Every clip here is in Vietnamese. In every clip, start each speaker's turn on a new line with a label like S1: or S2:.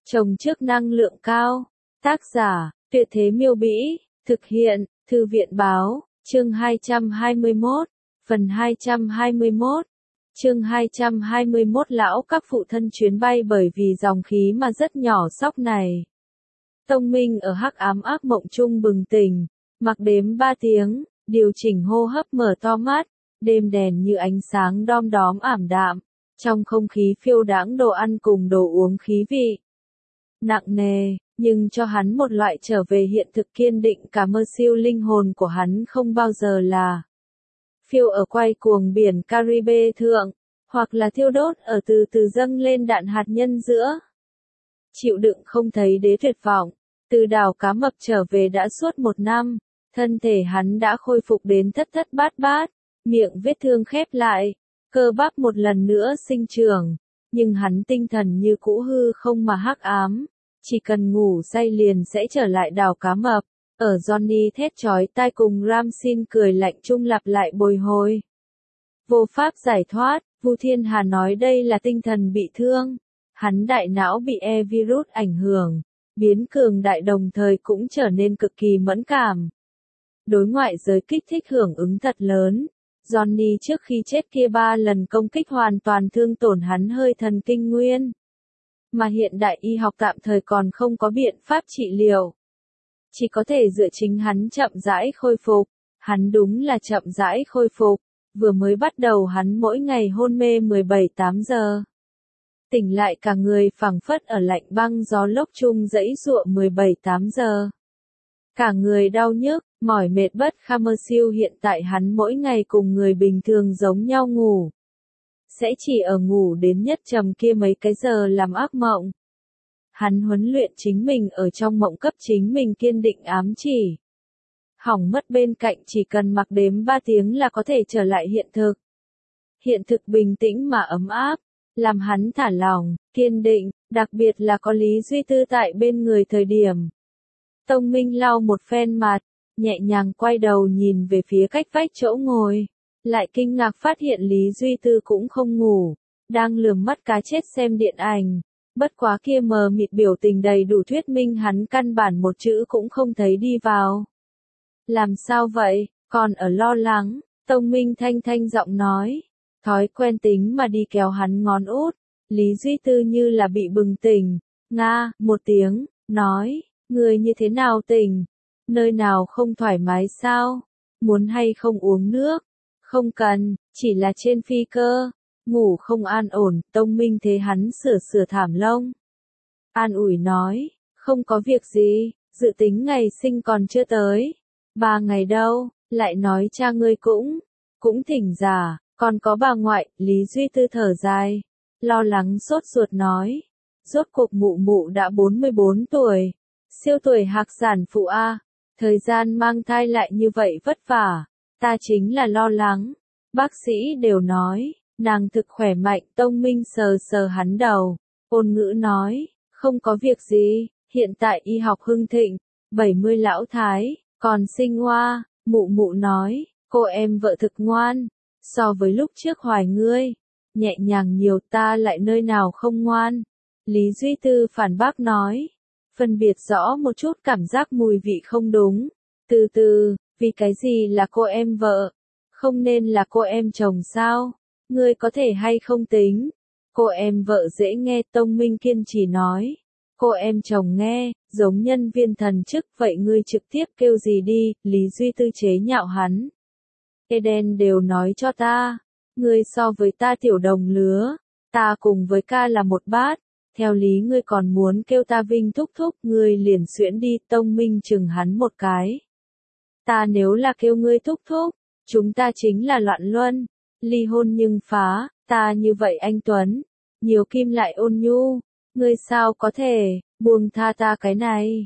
S1: Trồng trước năng lượng cao. Tác giả, Tuyệt Thế Miêu Bĩ, thực hiện, Thư viện Báo, chương 221, phần 221. Chương 221 lão các phụ thân chuyến bay bởi vì dòng khí mà rất nhỏ sóc này. Tông Minh ở hắc ám ác mộng chung bừng tỉnh, mặc đếm 3 tiếng, điều chỉnh hô hấp mở to mắt, đêm đèn như ánh sáng đom đóm ảm đạm, trong không khí phiêu đãng đồ ăn cùng đồ uống khí vị nặng nề, nhưng cho hắn một loại trở về hiện thực kiên định cả mơ siêu linh hồn của hắn không bao giờ là phiêu ở quay cuồng biển Caribe thượng, hoặc là thiêu đốt ở từ từ dâng lên đạn hạt nhân giữa. Chịu đựng không thấy đế tuyệt vọng, từ đảo cá mập trở về đã suốt 1 năm, thân thể hắn đã khôi phục đến thất thất bát bát, miệng vết thương khép lại, cơ bắp một lần nữa sinh trưởng, nhưng hắn tinh thần như cũ hư không mà hắc ám, chỉ cần ngủ say liền sẽ trở lại đảo cá mập. Ở Johnny thét chói tai cùng Ramsin cười lạnh chung lặp lại bồi hồi. Vô pháp giải thoát, Vu Thiên Hà nói đây là tinh thần bị thương. Hắn đại não bị virus ảnh hưởng, biến cường đại đồng thời cũng trở nên cực kỳ mẫn cảm. Đối ngoại giới kích thích hưởng ứng thật lớn. Johnny trước khi chết kia 3 lần công kích hoàn toàn thương tổn hắn hơi thần kinh nguyên. Mà hiện đại y học tạm thời còn không có biện pháp trị liệu. Chỉ có thể dựa chính hắn chậm rãi khôi phục. Hắn đúng là chậm rãi khôi phục. Vừa mới bắt đầu hắn mỗi ngày hôn mê 17-8 giờ. Tỉnh lại cả người phảng phất ở lạnh băng gió lốc chung dãy giụa 17-8 giờ. Cả người đau nhức, mỏi mệt bất kham mơ siêu hiện tại hắn mỗi ngày cùng người bình thường giống nhau ngủ. Sẽ chỉ ở ngủ đến nhất trầm kia mấy cái giờ làm ác mộng. Hắn huấn luyện chính mình ở trong mộng cấp chính mình kiên định ám chỉ. Hỏng mất bên cạnh chỉ cần mặc đếm 3 tiếng là có thể trở lại hiện thực. Hiện thực bình tĩnh mà ấm áp, làm hắn thả lỏng, kiên định, đặc biệt là có Lý Duy Tư tại bên người thời điểm. Tông Minh lau một phen mặt, nhẹ nhàng quay đầu nhìn về phía cách vách chỗ ngồi, lại kinh ngạc phát hiện Lý Duy Tư cũng không ngủ, đang lườm mắt cá chết xem điện ảnh. Bất quá kia mờ mịt biểu tình đầy đủ thuyết minh hắn căn bản một chữ cũng không thấy đi vào. Làm sao vậy, còn ở lo lắng, Tông Minh thanh thanh giọng nói, thói quen tính mà đi kéo hắn ngón út. Lý Duy Tư như là bị bừng tỉnh, nga, một tiếng, nói, người như thế nào tỉnh, nơi nào không thoải mái sao, muốn hay không uống nước, không cần, chỉ là trên phi cơ, ngủ không an ổn. Tông Minh thế hắn sửa thảm lông. An ủi nói, không có việc gì, dự tính ngày sinh còn chưa tới. 3 ngày đâu, lại nói cha ngươi cũng thỉnh giả, còn có bà ngoại. Lý Duy Tư thở dài, lo lắng sốt ruột nói, rốt cuộc mụ mụ đã 44 tuổi, siêu tuổi hạc sản phụ a, thời gian mang thai lại như vậy vất vả, ta chính là lo lắng. Bác sĩ đều nói, nàng thực khỏe mạnh. Tông Minh sờ hắn đầu, ôn ngữ nói, không có việc gì, hiện tại y học hưng thịnh, 70 lão thái, còn sinh hoa. Mụ mụ nói, cô em vợ thực ngoan, so với lúc trước hoài ngươi, nhẹ nhàng nhiều. Ta lại nơi nào không ngoan. Lý Duy Tư phản bác nói, phân biệt rõ một chút cảm giác mùi vị không đúng. Từ từ, vì cái gì là cô em vợ, không nên là cô em chồng sao? Ngươi có thể hay không tính? Cô em vợ dễ nghe. Tông Minh kiên trì nói. Cô em chồng nghe, giống nhân viên thần chức vậy ngươi trực tiếp kêu gì đi. Lý Duy Tư chế nhạo hắn. Eden đều nói cho ta, ngươi so với ta tiểu đồng lứa, ta cùng với ca là một bát, theo lý ngươi còn muốn kêu ta Vinh thúc thúc, ngươi liền xuyễn đi. Tông Minh chừng hắn một cái. Ta nếu là kêu ngươi thúc thúc, chúng ta chính là loạn luân, ly hôn nhưng phá. Ta như vậy anh Tuấn, nhiều kim lại ôn nhu, ngươi sao có thể buông tha ta cái này?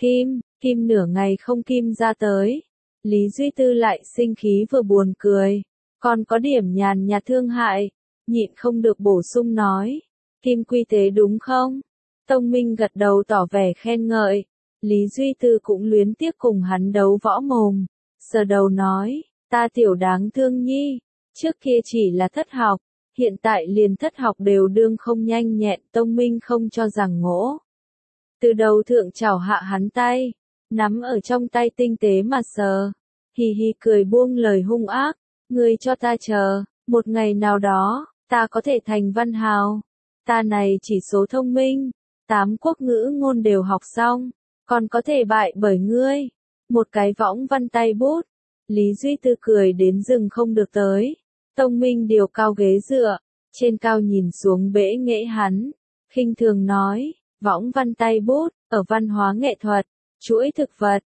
S1: Kim nửa ngày không kim ra tới. Lý Duy Tư lại sinh khí vừa buồn cười, còn có điểm nhàn nhạt thương hại, nhịn không được bổ sung nói, Kim quy tế đúng không? Tông Minh gật đầu tỏ vẻ khen ngợi. Lý Duy Tư cũng luyến tiếc cùng hắn đấu võ mồm, sờ đầu nói, ta tiểu đáng thương nhi, trước kia chỉ là thất học, hiện tại liền thất học đều đương không nhanh nhẹn. Tông Minh không cho rằng ngỗ Từ đầu thượng chảo hạ hắn tay, nắm ở trong tay tinh tế mà sờ. Hì hì cười buông lời hung ác, ngươi cho ta chờ, một ngày nào đó, ta có thể thành văn hào. Ta này chỉ số thông minh, 8 quốc ngữ ngôn đều học xong, còn có thể bại bởi ngươi. Một cái võng văn tay bút, Lý Duy Tư cười đến rừng không được tới. Tông Minh điều cao ghế dựa, trên cao nhìn xuống bẽ nghệ hắn, khinh thường nói, võng văn tay bút, ở văn hóa nghệ thuật, chuỗi thực vật,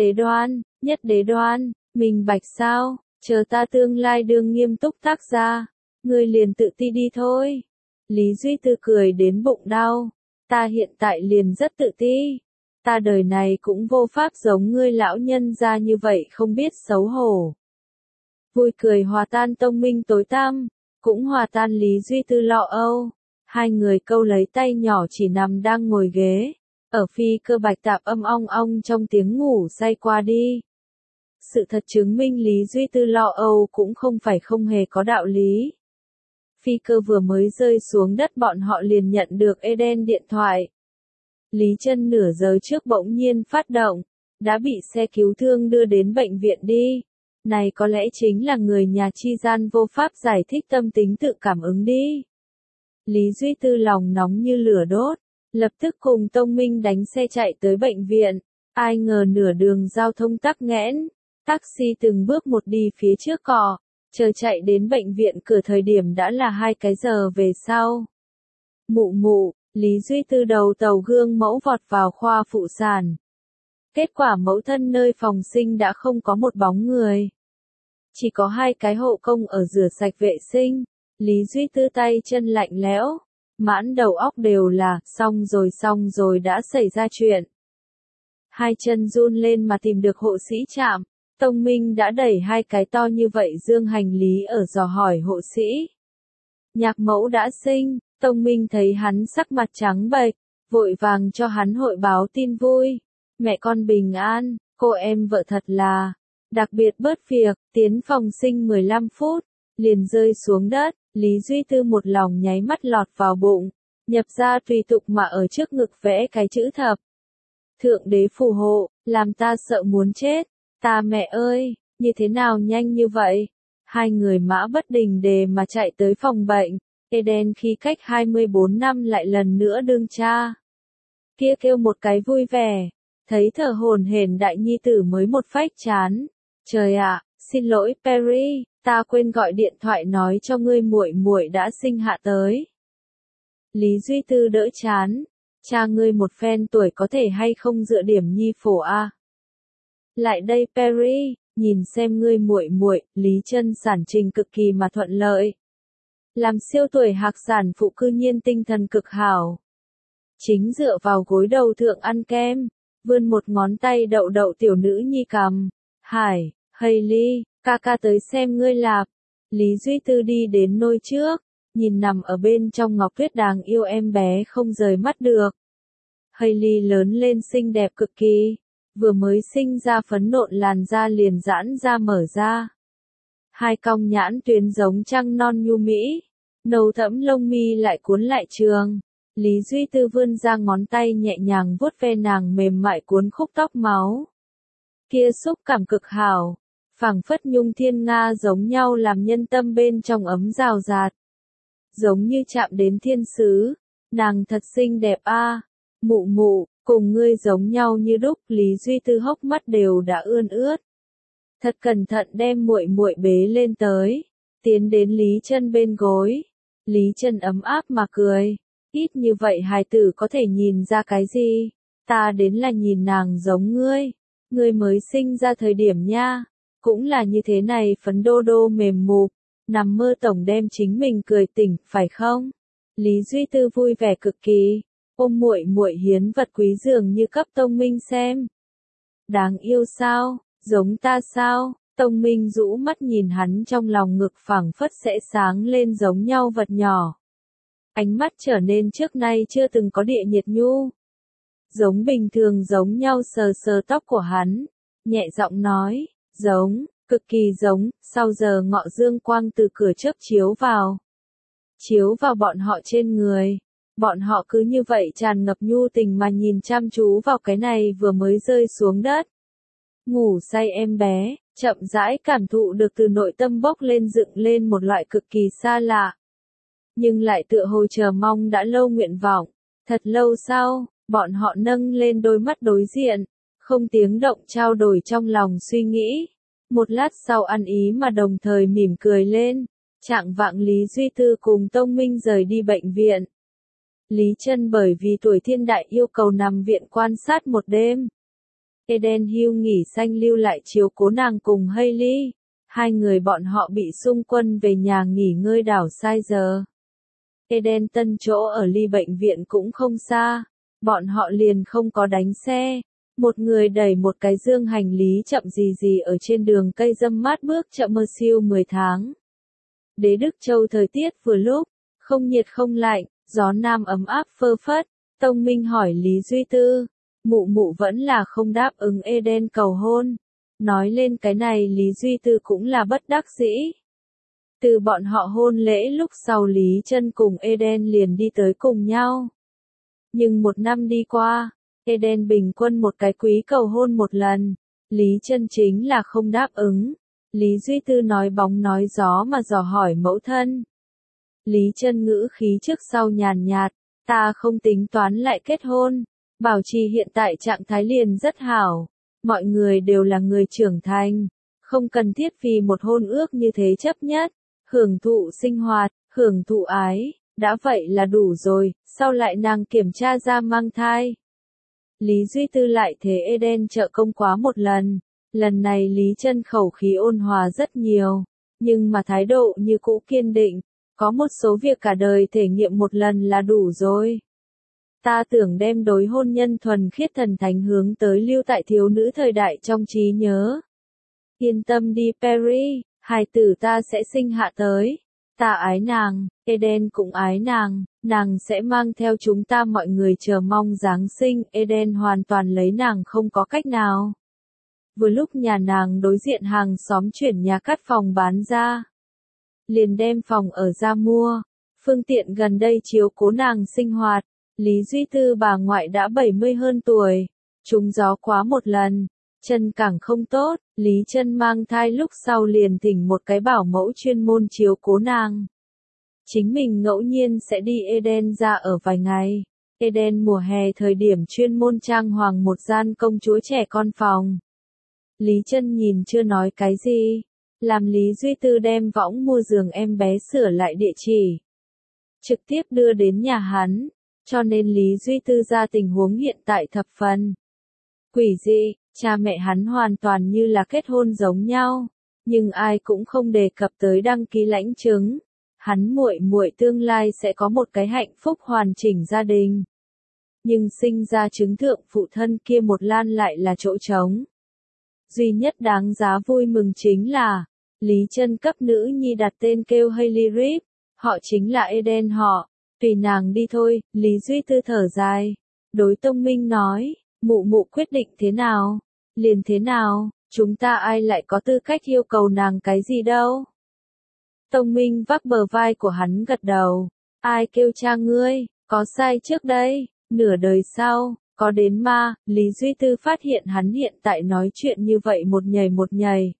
S1: nhất đế đoan, minh bạch sao, chờ ta tương lai đương nghiêm túc tác gia, ngươi liền tự ti đi thôi. Lý Duy Tư cười đến bụng đau, ta hiện tại liền rất tự ti. Ta đời này cũng vô pháp giống ngươi lão nhân gia như vậy không biết xấu hổ. Vui cười hòa tan Tông Minh tối tăm, cũng hòa tan Lý Duy Tư lo âu. Hai người câu lấy tay nhỏ chỉ nằm đang ngồi ghế, ở phi cơ bạch tạp âm ong ong trong tiếng ngủ say qua đi. Sự thật chứng minh Lý Duy Tư lo âu cũng không phải không hề có đạo lý. Phi cơ vừa mới rơi xuống đất bọn họ liền nhận được Eden điện thoại. Lý Chân nửa giờ trước bỗng nhiên phát động, đã bị xe cứu thương đưa đến bệnh viện đi. Này có lẽ chính là người nhà chi gian vô pháp giải thích tâm tính tự cảm ứng đi. Lý Duy Tư lòng nóng như lửa đốt, lập tức cùng Tông Minh đánh xe chạy tới bệnh viện. Ai ngờ nửa đường giao thông tắc nghẽn, taxi từng bước một đi phía trước cò, chờ chạy đến bệnh viện cửa thời điểm đã là 2 cái giờ về sau. Mụ, Lý Duy Tư đầu tàu gương mẫu vọt vào khoa phụ sản. Kết quả mẫu thân nơi phòng sinh đã không có một bóng người. Chỉ có 2 cái hộ công ở rửa sạch vệ sinh. Lý Duy Tư tay chân lạnh lẽo, mãn đầu óc đều là, xong rồi đã xảy ra chuyện. Hai chân run lên mà tìm được hộ sĩ trạm, Tông Minh đã đẩy 2 cái to như vậy dương hành lý ở dò hỏi hộ sĩ. Nhạc mẫu đã sinh, Tông Minh thấy hắn sắc mặt trắng bệch, vội vàng cho hắn hội báo tin vui. Mẹ con bình an, cô em vợ thật là, đặc biệt bớt việc, tiến phòng sinh 15 phút, liền rơi xuống đất. Lý Duy Tư một lòng nháy mắt lọt vào bụng, nhập ra tùy tục mà ở trước ngực vẽ cái chữ thập. Thượng đế phù hộ, làm ta sợ muốn chết. Ta mẹ ơi, như thế nào nhanh như vậy? Hai người mã bất đình đề mà chạy tới phòng bệnh. Eden khi cách 24 năm lại lần nữa đương cha. Kia kêu một cái vui vẻ, thấy thở hổn hển đại nhi tử mới một phách chán. Trời ạ, xin lỗi Perry, ta quên gọi điện thoại nói cho ngươi muội muội đã sinh hạ tới. Lý Duy Tư đỡ chán, cha ngươi một phen tuổi có thể hay không dựa điểm nhi phổ a? Lại đây Perry, nhìn xem ngươi muội muội, Lý Chân sản trình cực kỳ mà thuận lợi. Làm siêu tuổi hạc sản phụ cư nhiên tinh thần cực hảo. Chính dựa vào gối đầu thượng ăn kem, vươn một ngón tay đậu đậu tiểu nữ nhi cằm. Hải, Hailey, ca ca tới xem ngươi lạp. Lý Duy Tư đi đến nôi trước, nhìn nằm ở bên trong ngọc tuyết đáng yêu em bé không rời mắt được. Hailey lớn lên xinh đẹp cực kỳ, vừa mới sinh ra phấn nộn làn da liền giãn ra mở ra. 2 cong nhãn tuyến giống trăng non nhu mỹ, nâu thẫm lông mi lại cuốn lại trường. Lý Duy Tư vươn ra ngón tay nhẹ nhàng vuốt ve nàng mềm mại cuốn khúc tóc máu. Kia xúc cảm cực hảo, phảng phất nhung thiên nga giống nhau làm nhân tâm bên trong ấm rào rạt. Giống như chạm đến thiên sứ, nàng thật xinh đẹp a. Mụ, cùng ngươi giống nhau như đúc. Lý Duy Tư hốc mắt đều đã ươn ướt. Thật cẩn thận đem muội muội bế lên tới, tiến đến Lý Chân bên gối. Lý Chân ấm áp mà cười, ít như vậy hài tử có thể nhìn ra cái gì? Ta đến là nhìn nàng giống ngươi mới sinh ra thời điểm nha, cũng là như thế này phấn đô đô mềm mụp, nằm mơ tổng đem chính mình cười tỉnh, phải không? Lý Duy Tư vui vẻ cực kỳ, ôm muội muội hiến vật quý dường như cấp Tông Minh xem. Đáng yêu sao, giống ta sao? Tông Minh rũ mắt nhìn hắn trong lòng ngực phảng phất sẽ sáng lên giống nhau vật nhỏ. Ánh mắt trở nên trước nay chưa từng có địa nhiệt nhu. Giống bình thường giống nhau sờ sờ tóc của hắn, nhẹ giọng nói, giống, cực kỳ giống. Sau giờ ngọ dương quang từ cửa chớp chiếu vào bọn họ trên người. Bọn họ cứ như vậy tràn ngập nhu tình mà nhìn chăm chú vào cái này vừa mới rơi xuống đất. Ngủ say em bé, chậm rãi cảm thụ được từ nội tâm bốc lên dựng lên một loại cực kỳ xa lạ. Nhưng lại tựa hồ chờ mong đã lâu nguyện vọng. Thật lâu sau, bọn họ nâng lên đôi mắt đối diện, không tiếng động trao đổi trong lòng suy nghĩ. Một lát sau ăn ý mà đồng thời mỉm cười lên. Trạng vạng Lý Duy Tư cùng Tông Minh rời đi bệnh viện. Lý Chân bởi vì tuổi thiên đại yêu cầu nằm viện quan sát một đêm. Eden Hill nghỉ xanh lưu lại chiếu cố nàng cùng Hailey. Hai người bọn họ bị xung quân về nhà nghỉ ngơi đảo sai giờ. Eden tân chỗ ở ly bệnh viện cũng không xa. Bọn họ liền không có đánh xe. Một người đẩy một cái dương hành lý chậm gì ở trên đường cây râm mát bước chậm mơ siêu 10 tháng. Đế Đức Châu thời tiết vừa lúc, không nhiệt không lạnh, gió nam ấm áp phơ phất. Tông Minh hỏi Lý Duy Tư, mụ mụ vẫn là không đáp ứng Eden cầu hôn. Nói lên cái này Lý Duy Tư cũng là bất đắc dĩ. Từ bọn họ hôn lễ lúc sau Lý Chân cùng Eden liền đi tới cùng nhau. Nhưng một năm đi qua, Eden bình quân một cái quý cầu hôn một lần, Lý Chân chính là không đáp ứng. Lý Duy Tư nói bóng nói gió mà dò hỏi mẫu thân. Lý Chân ngữ khí trước sau nhàn nhạt, ta không tính toán lại kết hôn, bảo trì hiện tại trạng thái liền rất hảo. Mọi người đều là người trưởng thành, không cần thiết vì một hôn ước như thế chấp nhất, hưởng thụ sinh hoạt, hưởng thụ ái, đã vậy là đủ rồi, sau lại nàng kiểm tra ra mang thai. Lý Duy Tư lại thế Eden trợ công quá một lần này Lý Chân khẩu khí ôn hòa rất nhiều, nhưng mà thái độ như cũ kiên định, có một số việc cả đời thể nghiệm một lần là đủ rồi. Ta tưởng đem đối hôn nhân thuần khiết thần thánh hướng tới lưu tại thiếu nữ thời đại trong trí nhớ. Yên tâm đi Perry, hài tử ta sẽ sinh hạ tới. Ta ái nàng, Eden cũng ái nàng sẽ mang theo chúng ta mọi người chờ mong Giáng sinh. Eden hoàn toàn lấy nàng không có cách nào. Vừa lúc nhà nàng đối diện hàng xóm chuyển nhà cắt phòng bán ra. Liền đem phòng ở ra mua, phương tiện gần đây chiếu cố nàng sinh hoạt. Lý Duy Tư bà ngoại đã 70 hơn tuổi, trúng gió quá một lần, chân càng không tốt, Lý Chân mang thai lúc sau liền thỉnh một cái bảo mẫu chuyên môn chiếu cố nàng. Chính mình ngẫu nhiên sẽ đi Eden ra ở vài ngày. Eden mùa hè thời điểm chuyên môn trang hoàng một gian công chúa trẻ con phòng. Lý Chân nhìn chưa nói cái gì, làm Lý Duy Tư đem võng mua giường em bé sửa lại địa chỉ, trực tiếp đưa đến nhà hắn. Cho nên Lý Duy Tư ra tình huống hiện tại thập phần quỷ dị, cha mẹ hắn hoàn toàn như là kết hôn giống nhau, nhưng ai cũng không đề cập tới đăng ký lãnh chứng. Hắn muội muội tương lai sẽ có một cái hạnh phúc hoàn chỉnh gia đình. Nhưng sinh ra chứng thượng phụ thân kia một lan lại là chỗ trống. Duy nhất đáng giá vui mừng chính là, Lý Chân cấp nữ nhi đặt tên kêu Hailey Reid, họ chính là Eden họ. Tùy nàng đi thôi, Lý Duy Tư thở dài. Đối Tông Minh nói, mụ mụ quyết định thế nào? Liền thế nào, chúng ta ai lại có tư cách yêu cầu nàng cái gì đâu? Tông Minh vác bờ vai của hắn gật đầu. Ai kêu cha ngươi, có sai trước đây, nửa đời sau, có đến ma. Lý Duy Tư phát hiện hắn hiện tại nói chuyện như vậy một nhảy.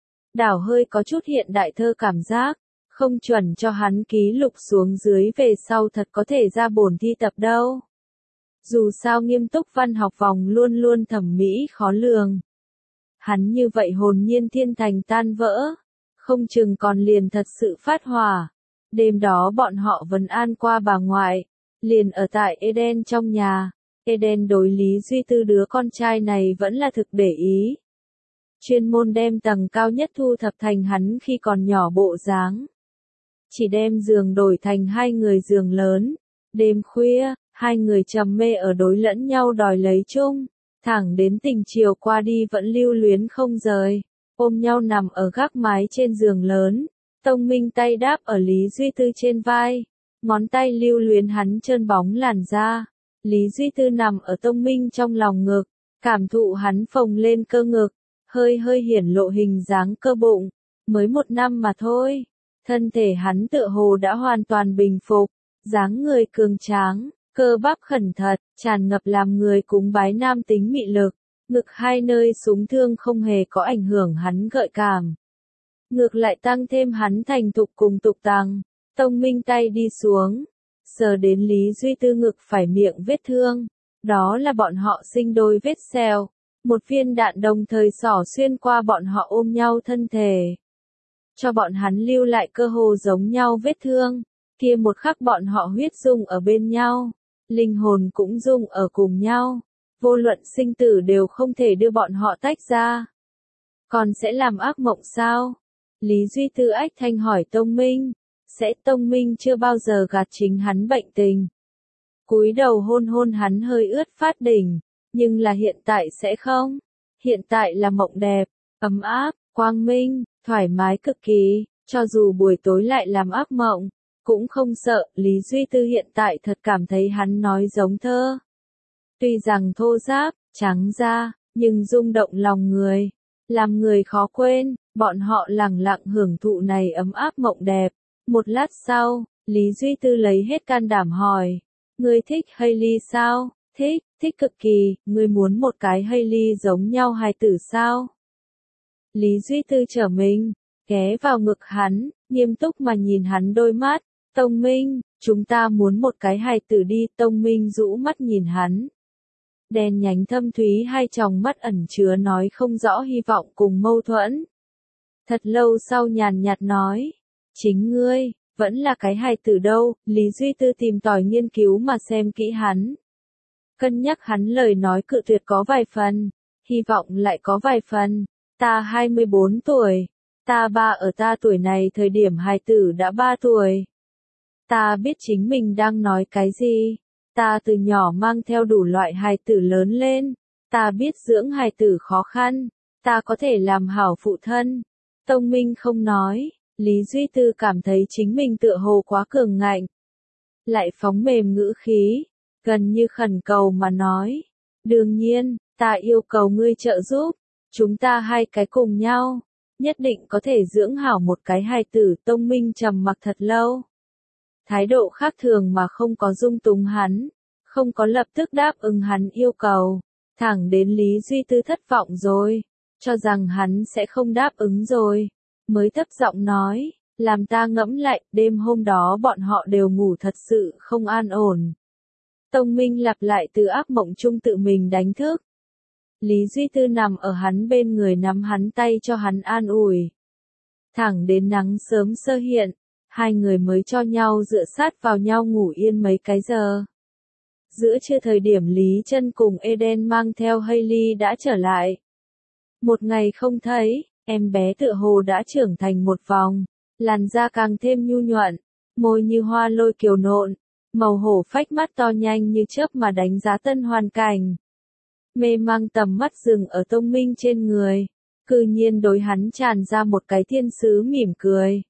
S1: Đảo hơi có chút hiện đại thơ cảm giác. Không chuẩn cho hắn ký lục xuống dưới về sau thật có thể ra bổn thi tập đâu. Dù sao nghiêm túc văn học vòng luôn luôn thẩm mỹ khó lường. Hắn như vậy hồn nhiên thiên thành tan vỡ, không chừng còn liền thật sự phát hỏa. Đêm đó bọn họ vấn an qua bà ngoại, liền ở tại Eden trong nhà. Eden đối Lý Duy Tư đứa con trai này vẫn là thực để ý. Chuyên môn đem tầng cao nhất thu thập thành hắn khi còn nhỏ bộ dáng. Chỉ đem giường đổi thành hai người giường lớn. Đêm khuya, hai người trầm mê ở đối lẫn nhau đòi lấy chung. Thẳng đến tình chiều qua đi vẫn lưu luyến không rời. Ôm nhau nằm ở gác mái trên giường lớn. Tông Minh tay đáp ở Lý Duy Tư trên vai. Ngón tay lưu luyến hắn trơn bóng làn da. Lý Duy Tư nằm ở Tông Minh trong lòng ngực. Cảm thụ hắn phồng lên cơ ngực. Hơi hiển lộ hình dáng cơ bụng. Mới 1 năm mà thôi. Thân thể hắn tựa hồ đã hoàn toàn bình phục, dáng người cường tráng, cơ bắp khẩn thật, tràn ngập làm người cúng bái nam tính mị lực, ngực hai nơi súng thương không hề có ảnh hưởng hắn gợi cảm. Ngược lại tăng thêm hắn thành thục cùng tục tằng. Tông Minh tay đi xuống, sờ đến Lý Duy Tư ngực phải miệng vết thương. Đó là bọn họ sinh đôi vết sẹo. Một viên đạn đồng thời xỏ xuyên qua bọn họ ôm nhau thân thể. Cho bọn hắn lưu lại cơ hồ giống nhau vết thương. Kia một khắc bọn họ huyết dung ở bên nhau. Linh hồn cũng dung ở cùng nhau. Vô luận sinh tử đều không thể đưa bọn họ tách ra. Còn sẽ làm ác mộng sao? Lý Duy Tư ách thanh hỏi Tông Minh. Sẽ. Tông Minh chưa bao giờ gạt chính hắn bệnh tình. Cúi đầu hôn hôn hắn hơi ướt phát đỉnh. Nhưng là hiện tại sẽ không. Hiện tại là mộng đẹp, ấm áp, quang minh, thoải mái cực kỳ. Cho dù buổi tối lại làm ác mộng, cũng không sợ. Lý Duy Tư hiện tại thật cảm thấy hắn nói giống thơ. Tuy rằng thô ráp, trắng da, nhưng rung động lòng người. Làm người khó quên, bọn họ lẳng lặng hưởng thụ này ấm áp mộng đẹp. Một lát sau, Lý Duy Tư lấy hết can đảm hỏi. Ngươi thích Hailey sao? Thích, thích cực kỳ, ngươi muốn một cái Hailey giống nhau hài tử sao? Lý Duy Tư trở mình, ghé vào ngực hắn, nghiêm túc mà nhìn hắn đôi mắt. Tông Minh, chúng ta muốn một cái hài tử đi. Tông Minh rũ mắt nhìn hắn. Đen nhánh thâm thúy hai tròng mắt ẩn chứa nói không rõ hy vọng cùng mâu thuẫn. Thật lâu sau nhàn nhạt nói. Chính ngươi, vẫn là cái hài tử đâu. Lý Duy Tư tìm tòi nghiên cứu mà xem kỹ hắn. Cân nhắc hắn lời nói cự tuyệt có vài phần. Hy vọng lại có vài phần. Ta 24 tuổi. Ta ba ở ta tuổi này thời điểm hài tử đã 3 tuổi. Ta biết chính mình đang nói cái gì. Ta từ nhỏ mang theo đủ loại hài tử lớn lên. Ta biết dưỡng hài tử khó khăn. Ta có thể làm hảo phụ thân. Tông Minh không nói. Lý Duy Tư cảm thấy chính mình tựa hồ quá cường ngạnh. Lại phóng mềm ngữ khí. Gần như khẩn cầu mà nói. Đương nhiên, ta yêu cầu ngươi trợ giúp. Chúng ta hai cái cùng nhau. Nhất định có thể dưỡng hảo một cái hài tử. Tông Minh trầm mặc thật lâu. Thái độ khác thường mà không có dung túng hắn. Không có lập tức đáp ứng hắn yêu cầu. Thẳng đến Lý Duy Tư thất vọng rồi. Cho rằng hắn sẽ không đáp ứng rồi. Mới thấp giọng nói. Làm ta ngẫm lại, đêm hôm đó bọn họ đều ngủ thật sự không an ổn. Tông Minh lặp lại từ ác mộng chung tự mình đánh thức. Lý Duy Tư nằm ở hắn bên người nắm hắn tay cho hắn an ủi. Thẳng đến nắng sớm sơ hiện, hai người mới cho nhau dựa sát vào nhau ngủ yên mấy cái giờ. Giữa trưa thời điểm Lý Chân cùng Eden mang theo Hailey đã trở lại. Một ngày không thấy, em bé tựa hồ đã trưởng thành một vòng, làn da càng thêm nhu nhuận, môi như hoa lôi kiều nộn, màu hổ phách mắt to nhanh như chớp mà đánh giá tân hoàn cảnh. Mê mang tầm mắt dừng ở Tông Minh trên người, cư nhiên đối hắn tràn ra một cái thiên sứ mỉm cười.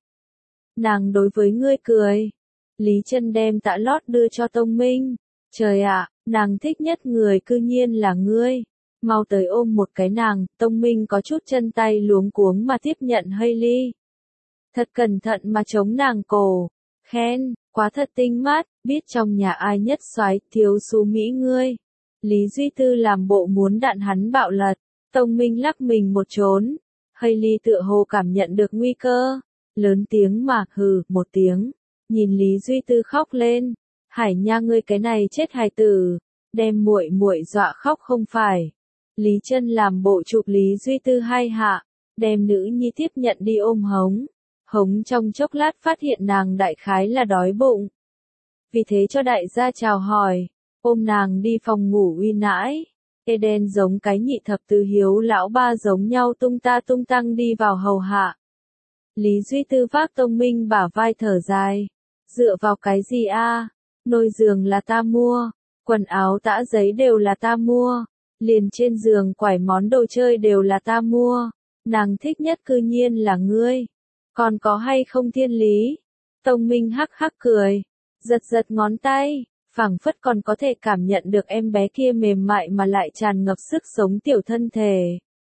S1: Nàng đối với ngươi cười. Lý Chân đem tã lót đưa cho Tông Minh. Trời ạ, nàng thích nhất người cư nhiên là ngươi. Mau tới ôm một cái nàng. Tông Minh có chút chân tay luống cuống mà tiếp nhận Hailey. Thật cẩn thận mà chống nàng cổ. Khen, quá thật tinh mắt, biết trong nhà ai nhất soái, thiếu số Mỹ ngươi. Lý Duy Tư làm bộ muốn đạn hắn bạo lật. Tông Minh lắc mình một trốn. Hailey tựa hồ cảm nhận được nguy cơ. Lớn tiếng mà hừ một tiếng. Nhìn Lý Duy Tư khóc lên. Hải nha ngươi cái này chết hài tử. Đem muội muội dọa khóc không phải. Lý Chân làm bộ chụp Lý Duy Tư hai hạ. Đem nữ nhi tiếp nhận đi ôm hống. Hống trong chốc lát phát hiện nàng đại khái là đói bụng. Vì thế cho đại gia chào hỏi. Ôm nàng đi phòng ngủ uy nãi. Eden giống cái nhị thập tứ hiếu lão ba giống nhau tung ta tung tăng đi vào hầu hạ. Lý Duy Tư vác Tông Minh bả vai thở dài. Dựa vào cái gì a? Nôi giường là ta mua. Quần áo tã giấy đều là ta mua. Liền trên giường quải món đồ chơi đều là ta mua. Nàng thích nhất cư nhiên là ngươi. Còn có hay không thiên lý? Tông Minh hắc hắc cười. Giật giật ngón tay. Phảng phất còn có thể cảm nhận được em bé kia mềm mại mà lại tràn ngập sức sống tiểu thân thể.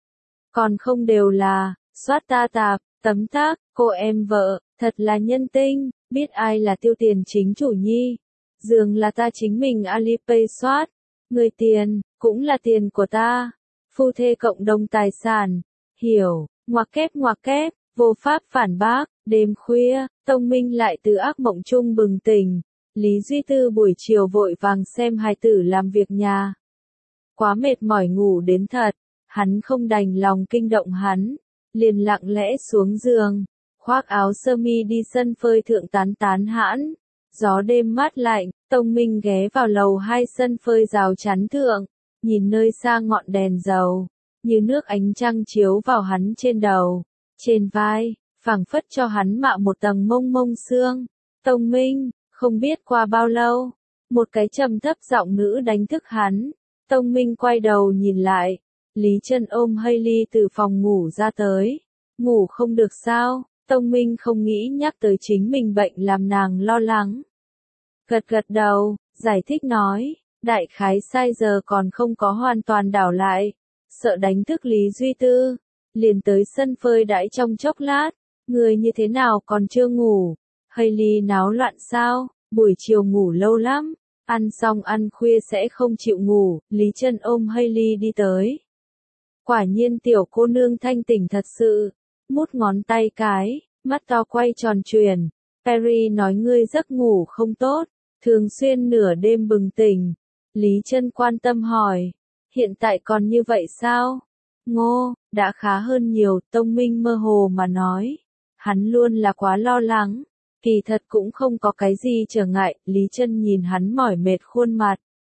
S1: Còn không đều là, soát ta tạp, tấm tác, cô em vợ, thật là nhân tinh, biết ai là tiêu tiền chính chủ nhi. giường là ta chính mình Alipay soát, người tiền, cũng là tiền của ta, phu thê cộng đồng tài sản, hiểu, ngoặc kép, vô pháp phản bác, đêm khuya, Tông Minh lại từ ác mộng chung bừng tỉnh, Lý Duy Tư buổi chiều vội vàng xem hài tử làm việc nhà. Quá mệt mỏi ngủ đến thật, hắn không đành lòng kinh động hắn, liền lặng lẽ xuống giường, khoác áo sơ mi đi sân phơi thượng tán tán hãn. Gió đêm mát lạnh, Tông Minh ghé vào lầu 2 sân phơi rào chắn thượng, nhìn nơi xa ngọn đèn dầu, như nước ánh trăng chiếu vào hắn trên đầu, trên vai, phảng phất cho hắn mạ một tầng mông mông sương. Tông Minh, không biết qua bao lâu, một cái trầm thấp giọng nữ đánh thức hắn. Tông Minh quay đầu nhìn lại, Lý Chân ôm Hailey từ phòng ngủ ra tới. Ngủ không được sao? Tông Minh không nghĩ nhắc tới chính mình bệnh làm nàng lo lắng. Gật gật đầu, giải thích nói, đại khái sai giờ còn không có hoàn toàn đảo lại, sợ đánh thức Lý Duy Tư, liền tới sân phơi đãi trong chốc lát, người như thế nào còn chưa ngủ, Hailey náo loạn sao, buổi chiều ngủ lâu lắm, ăn xong ăn khuya sẽ không chịu ngủ, Lý Chân ôm Hailey đi tới. Quả nhiên tiểu cô nương thanh tỉnh thật sự, mút ngón tay cái, mắt to quay tròn truyền. Perry nói ngươi giấc ngủ không tốt, thường xuyên nửa đêm bừng tỉnh. Lý Chân quan tâm hỏi, hiện tại còn như vậy sao? Ngô, đã khá hơn nhiều, Tông Minh mơ hồ mà nói. Hắn luôn là quá lo lắng, kỳ thật cũng không có cái gì trở ngại, Lý Chân nhìn hắn mỏi mệt khuôn mặt.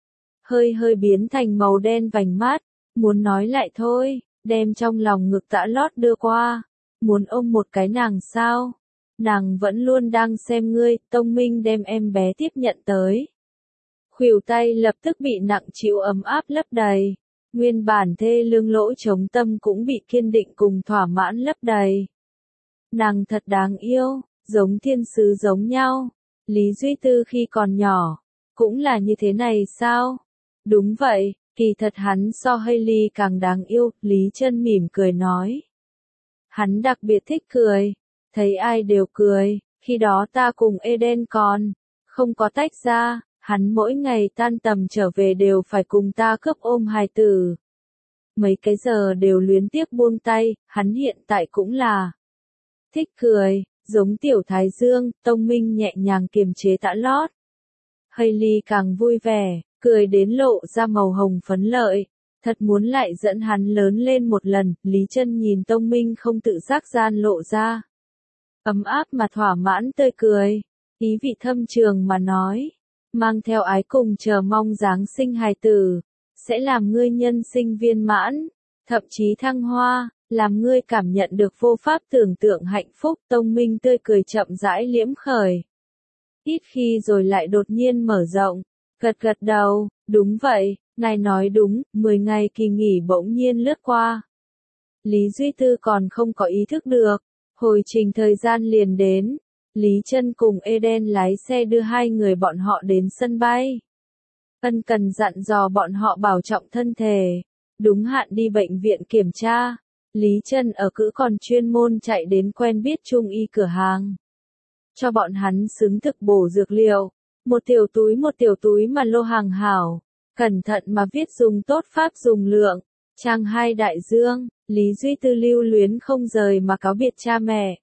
S1: Hơi biến thành màu đen vành mắt, muốn nói lại thôi, đem trong lòng ngực tã lót đưa qua. Muốn ôm một cái nàng sao? Nàng vẫn luôn đang xem ngươi, Tông Minh đem em bé tiếp nhận tới. Khuỷu tay lập tức bị nặng chịu ấm áp lấp đầy. Nguyên bản thê lương lỗ trống tâm cũng bị kiên định cùng thỏa mãn lấp đầy. Nàng thật đáng yêu, giống thiên sứ giống nhau. Lý Duy Tư khi còn nhỏ, cũng là như thế này sao? Đúng vậy, kỳ thật hắn so Hailey càng đáng yêu, Lý Chân mỉm cười nói. Hắn đặc biệt thích cười, thấy ai đều cười, khi đó ta cùng Eden còn không có tách ra, hắn mỗi ngày tan tầm trở về đều phải cùng ta cướp ôm hài tử. Mấy cái giờ đều luyến tiếc buông tay, hắn hiện tại cũng là thích cười, giống tiểu thái dương, Tông Minh nhẹ nhàng kiềm chế tã lót. Hailey càng vui vẻ, cười đến lộ ra màu hồng phấn lợi. Thật muốn lại dẫn hắn lớn lên một lần, Lý Chân nhìn Tông Minh không tự giác gian lộ ra. Ấm áp mà thỏa mãn tươi cười, ý vị thâm trường mà nói, mang theo ái cùng chờ mong Giáng sinh hài tử, sẽ làm ngươi nhân sinh viên mãn, thậm chí thăng hoa, làm ngươi cảm nhận được vô pháp tưởng tượng hạnh phúc. Tông Minh tươi cười chậm rãi liễm khởi. Ít khi rồi lại đột nhiên mở rộng, gật gật đầu, đúng vậy. Ngài nói đúng, 10 ngày kỳ nghỉ bỗng nhiên lướt qua. Lý Duy Tư còn không có ý thức được, hồi trình thời gian liền đến. Lý Chân cùng Eden lái xe đưa hai người bọn họ đến sân bay. Ân cần dặn dò bọn họ bảo trọng thân thể, đúng hạn đi bệnh viện kiểm tra. Lý Chân ở cữ còn chuyên môn chạy đến quen biết trung y cửa hàng. Cho bọn hắn xứng thực bổ dược liệu, một tiểu túi mà lô hàng hảo. Cẩn thận mà viết dùng tốt pháp dùng lượng, trang 2 đại dương, Lý Duy Tư lưu luyến không rời mà cáo biệt cha mẹ.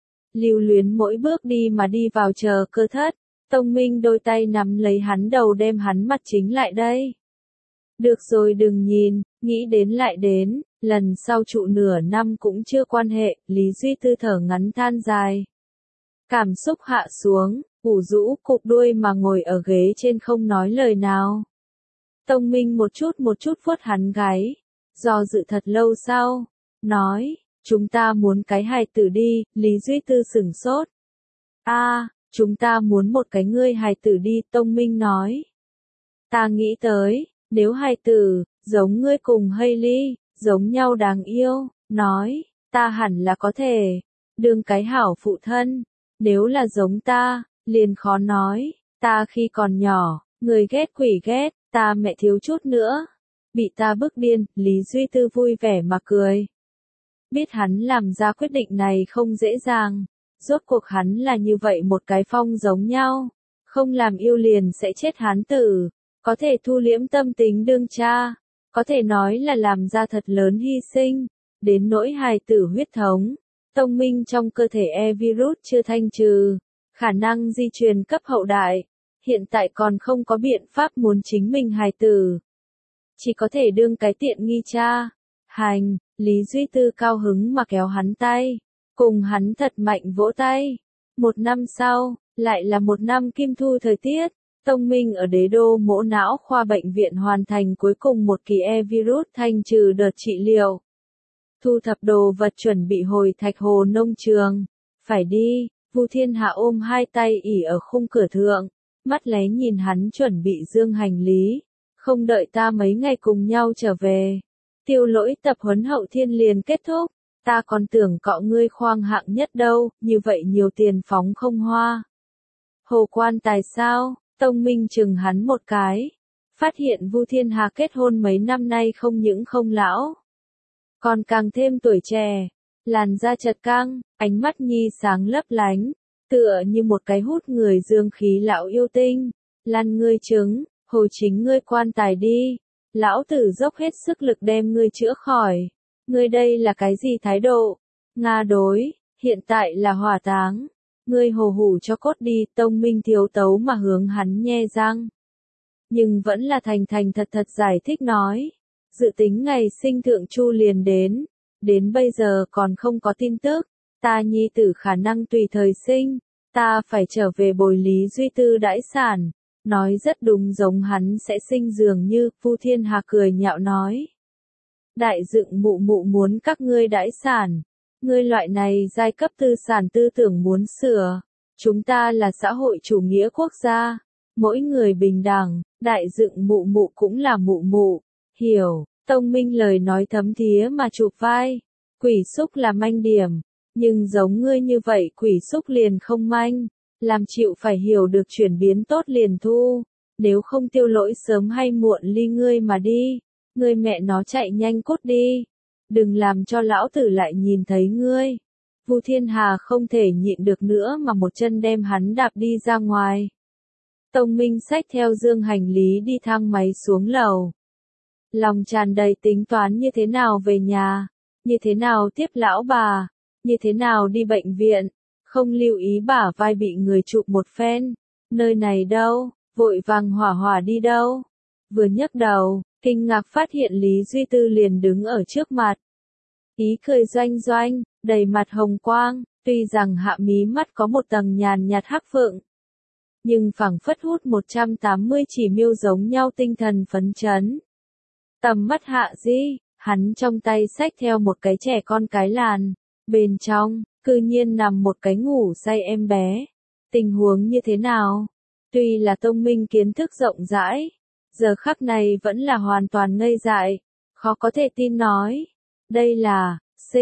S1: Lưu luyến mỗi bước đi mà đi vào chờ cơ thất, Tông Minh đôi tay nắm lấy hắn đầu đem hắn mặt chính lại đây. Được rồi đừng nhìn, nghĩ đến lại đến, lần sau trụ nửa năm cũng chưa quan hệ, Lý Duy Tư thở ngắn than dài. Cảm xúc hạ xuống, ủ rũ cụp đuôi mà ngồi ở ghế trên không nói lời nào. Tông Minh một chút vuốt hắn gáy, do dự thật lâu sau, nói, chúng ta muốn cái hài tử đi, Lý Duy Tư sửng sốt. Chúng ta muốn một cái ngươi hài tử đi, Tông Minh nói. Ta nghĩ tới, nếu hài tử, giống ngươi cùng Hailey, giống nhau đáng yêu, nói, ta hẳn là có thể, đương cái hảo phụ thân, nếu là giống ta, liền khó nói, ta khi còn nhỏ, người ghét quỷ ghét. Ta mẹ thiếu chút nữa, bị ta bức điên, Lý Duy Tư vui vẻ mà cười. Biết hắn làm ra quyết định này không dễ dàng, rốt cuộc hắn là như vậy một cái phong giống nhau, không làm yêu liền sẽ chết hán tử, có thể thu liễm tâm tính đương cha, có thể nói là làm ra thật lớn hy sinh, đến nỗi hài tử huyết thống, tông minh trong cơ thể virus chưa thanh trừ, khả năng di truyền cấp hậu đại, hiện tại còn không có biện pháp muốn chính mình hài tử. Chỉ có thể đương cái tiện nghi cha. Hành, Lý Duy Tư cao hứng mà kéo hắn tay, cùng hắn thật mạnh vỗ tay. Một năm sau, lại là một năm kim thu thời tiết, tông minh ở đế đô mỗ não khoa bệnh viện hoàn thành cuối cùng một kỳ virus thanh trừ đợt trị liệu. Thu thập đồ vật chuẩn bị hồi Thạch Hồ nông trường. Phải đi, Vu Thiên Hạ ôm hai tay ỉ ở khung cửa thượng, mắt lé nhìn hắn chuẩn bị dương hành lý. Không đợi ta mấy ngày cùng nhau trở về. Tiêu Lỗi tập huấn hậu thiên liền kết thúc. Ta còn tưởng cọ ngươi khoang hạng nhất đâu, như vậy nhiều tiền phóng không hoa. Hồ quan tài sao, tông minh chừng hắn một cái. Phát hiện Vu Thiên Hà kết hôn mấy năm nay không những không lão, còn càng thêm tuổi trẻ, làn da chật căng, ánh mắt nhi sáng lấp lánh, tựa như một cái hút người dương khí lão yêu tinh. Lăn ngươi trứng, hồi chính ngươi quan tài đi, lão tử dốc hết sức lực đem ngươi chữa khỏi. Ngươi đây là cái gì thái độ? Nga đối, hiện tại là hỏa táng. Ngươi hồ hủ cho cốt đi, tông minh thiếu tấu mà hướng hắn nhe răng. Nhưng vẫn là thành thành thật thật giải thích nói. Dự tính ngày sinh thượng chu liền đến bây giờ còn không có tin tức, ta nhi tử khả năng tùy thời sinh, ta phải trở về bồi Lý Duy Tư đãi sản. Nói rất đúng giống hắn sẽ sinh dường như, Vu Thiên Hà cười nhạo nói. Đại dựng mụ mụ muốn các ngươi đãi sản. Ngươi loại này giai cấp tư sản tư tưởng muốn sửa. Chúng ta là xã hội chủ nghĩa quốc gia. Mỗi người bình đẳng, đại dựng mụ mụ cũng là mụ mụ. Hiểu, tông minh lời nói thấm thía mà chụp vai. Quỷ xúc là manh điểm. Nhưng giống ngươi như vậy quỷ xúc liền không manh. Làm chịu phải hiểu được chuyển biến tốt liền thu. Nếu không Tiêu Lỗi sớm hay muộn ly ngươi mà đi. Ngươi mẹ nó chạy nhanh cút đi. Đừng làm cho lão tử lại nhìn thấy ngươi. Vu Thiên Hà không thể nhịn được nữa mà một chân đem hắn đạp đi ra ngoài. Tông Minh xách theo dương hành lý đi thang máy xuống lầu. Lòng tràn đầy tính toán như thế nào về nhà, như thế nào tiếp lão bà, như thế nào đi bệnh viện. Không lưu ý bả vai bị người chụp một phen. Nơi này đâu, vội vàng hỏa hỏa đi đâu. Vừa nhấc đầu, kinh ngạc phát hiện Lý Duy Tư liền đứng ở trước mặt. Ý cười doanh doanh, đầy mặt hồng quang, tuy rằng hạ mí mắt có một tầng nhàn nhạt hắc phượng. Nhưng phảng phất hút 180 chỉ miêu giống nhau tinh thần phấn chấn. Tầm mắt hạ di, hắn trong tay xách theo một cái trẻ con cái làn, bên trong cư nhiên nằm một cái ngủ say em bé. Tình huống như thế nào? Tuy là tông minh kiến thức rộng rãi, giờ khắc này vẫn là hoàn toàn ngây dại, khó có thể tin nói. Đây là,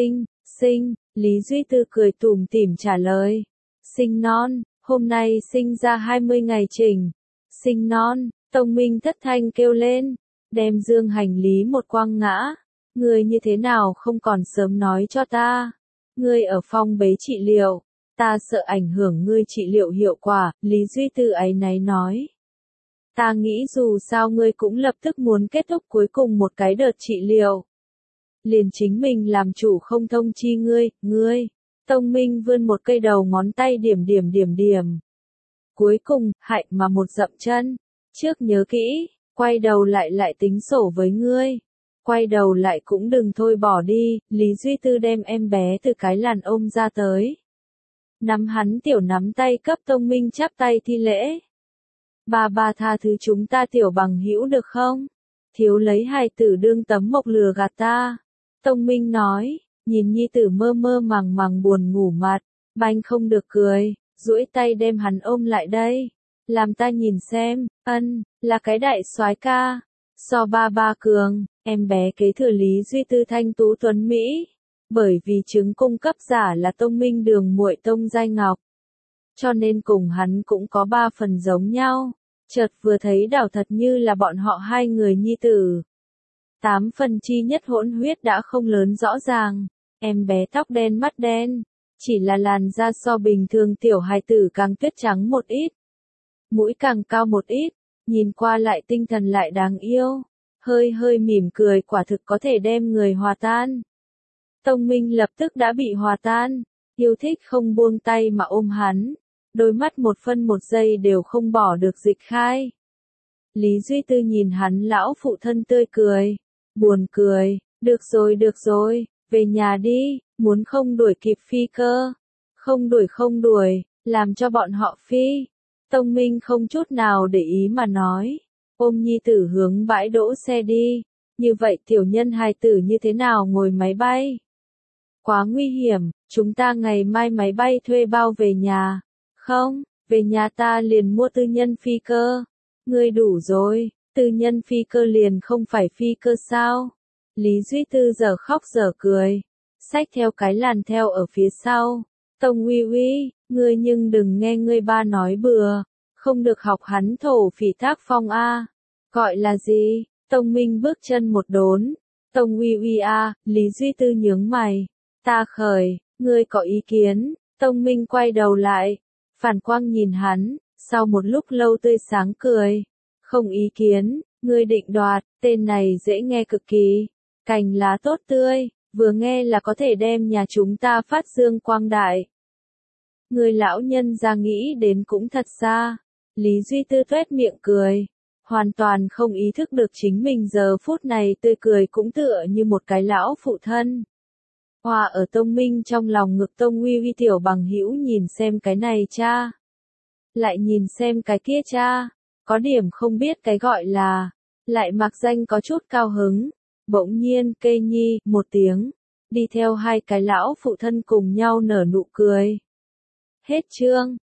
S1: sinh, Lý Duy Tư cười tủm tỉm trả lời. Sinh non, hôm nay sinh ra 20 ngày trình. Sinh non, tông minh thất thanh kêu lên, đem dương hành lý một quăng ngã. Ngươi như thế nào không còn sớm nói cho ta? Ngươi ở phòng bế trị liệu, ta sợ ảnh hưởng ngươi trị liệu hiệu quả, Lý Duy Tư áy náy nói. Ta nghĩ dù sao ngươi cũng lập tức muốn kết thúc cuối cùng một cái đợt trị liệu. Liền chính mình làm chủ không thông chi ngươi. Tông Minh vươn một cây đầu ngón tay điểm. Cuối cùng, hại mà một dậm chân. Trước nhớ kỹ, quay đầu lại tính sổ với ngươi. Quay đầu lại cũng đừng thôi bỏ đi, Lý Duy Tư đem em bé từ cái làn ôm ra tới. Nắm hắn tiểu nắm tay cấp Tông Minh chắp tay thi lễ. Bà tha thứ chúng ta tiểu bằng hữu được không? Thiếu lấy hài tử đương tấm mộc lừa gạt ta. Tông Minh nói, nhìn nhi tử mơ màng buồn ngủ mặt, banh không được cười, duỗi tay đem hắn ôm lại đây. Làm ta nhìn xem, là cái đại soái ca. So ba cường, em bé kế thừa Lý Duy Tư thanh tú tuấn Mỹ. Bởi vì chứng cung cấp giả là Tông Minh đường muội Tông Giai Ngọc. Cho nên cùng hắn cũng có 3 phần giống nhau. Chợt vừa thấy đảo thật như là bọn họ hai người nhi tử. 8 phần chi nhất hỗn huyết đã không lớn rõ ràng. Em bé tóc đen mắt đen. Chỉ là làn da so bình thường tiểu hài tử càng tuyết trắng một ít. mũi càng cao một ít, nhìn qua lại tinh thần lại đáng yêu, hơi hơi mỉm cười quả thực có thể đem người hòa tan. Tông Minh lập tức đã bị hòa tan, yêu thích không buông tay mà ôm hắn, đôi mắt một phân một giây đều không bỏ được dịch khai. Lý Duy Tư nhìn hắn lão phụ thân tươi cười, buồn cười, được rồi, về nhà đi, muốn không đuổi kịp phi cơ, không đuổi, làm cho bọn họ phi. Tông Minh không chút nào để ý mà nói, ôm nhi tử hướng bãi đỗ xe đi, như vậy tiểu nhân hài tử như thế nào ngồi máy bay? Quá nguy hiểm, chúng ta ngày mai máy bay thuê bao về nhà. Không, về nhà ta liền mua tư nhân phi cơ. Ngươi đủ rồi, tư nhân phi cơ liền không phải phi cơ sao? Lý Duy Tư giờ khóc giờ cười, xách theo cái làn theo ở phía sau. Tông Uy Uy, ngươi nhưng đừng nghe ngươi ba nói bừa, không được học hắn thổ phỉ tác phong a. Gọi là gì? Tông Minh bước chân một đốn. Tông Uy Uy a, Lý Duy Tư nhướng mày. Ta khởi, ngươi có ý kiến? Tông Minh quay đầu lại, phản quang nhìn hắn, sau một lúc lâu tươi sáng cười. Không ý kiến, ngươi định đoạt, tên này dễ nghe cực kỳ. Cành lá tốt tươi, vừa nghe là có thể đem nhà chúng ta phát dương quang đại. Người lão nhân ra nghĩ đến cũng thật xa. Lý Duy Tư tuét miệng cười, hoàn toàn không ý thức được chính mình giờ phút này tươi cười cũng tựa như một cái lão phụ thân. Hòa ở Tông Minh trong lòng ngực Tông Uy Uy tiểu bằng hữu nhìn xem cái này cha. Lại nhìn xem cái kia cha, có điểm không biết cái gọi là, lại mặc danh có chút cao hứng. Bỗng nhiên kê nhi, một tiếng, đi theo hai cái lão phụ thân cùng nhau nở nụ cười. Hết chương.